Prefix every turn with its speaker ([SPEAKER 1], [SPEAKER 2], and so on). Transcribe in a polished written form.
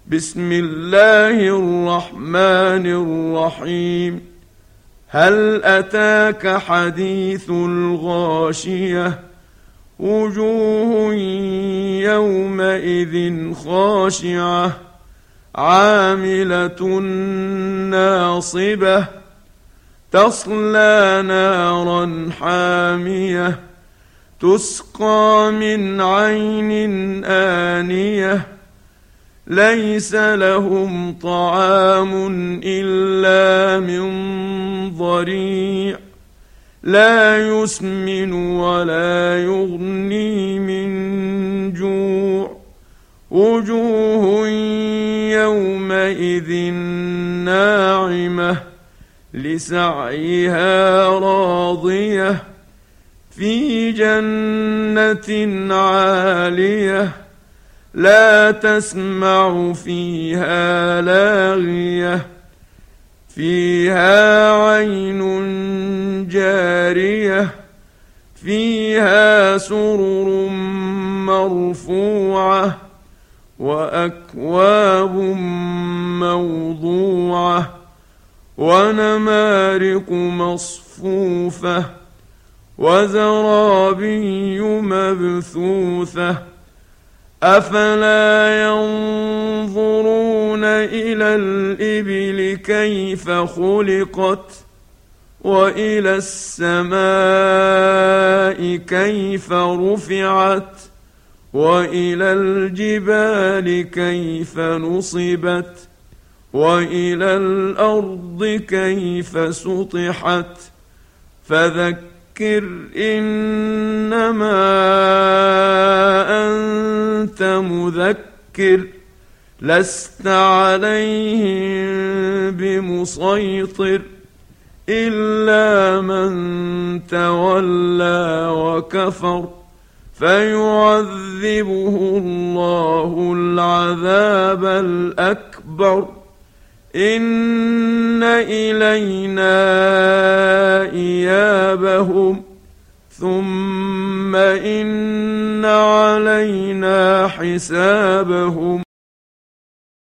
[SPEAKER 1] بسم الله الرحمن الرحيم. هل أتاك حديث الغاشية؟ وجوه يومئذ خاشعة عاملة ناصبة تصلى نارا حامية تسقى من عين آنية ليس لهم طعام إلا من ضريع لا يسمن ولا يغني من جوع. وجوه يومئذ ناعمة لسعيها راضية في جنة عالية لا تسمع فيها لاغية فيها عين جارية فيها سرر مرفوعة وأكواب موضوعة ونمارق مصفوفة وزرابي مبثوثة أفلا ينظرون إلى الإبل كيف خلقت وإلى السماء كيف رفعت وإلى الجبال كيف نصبت وإلى الأرض كيف سطحت فذكر إنما أنت مذكر لست عليهم بمسيطر إلا من تولى وكفر فيعذبه الله العذاب الأكبر إن إلينا إيابهم ثم إن علينا حسابهم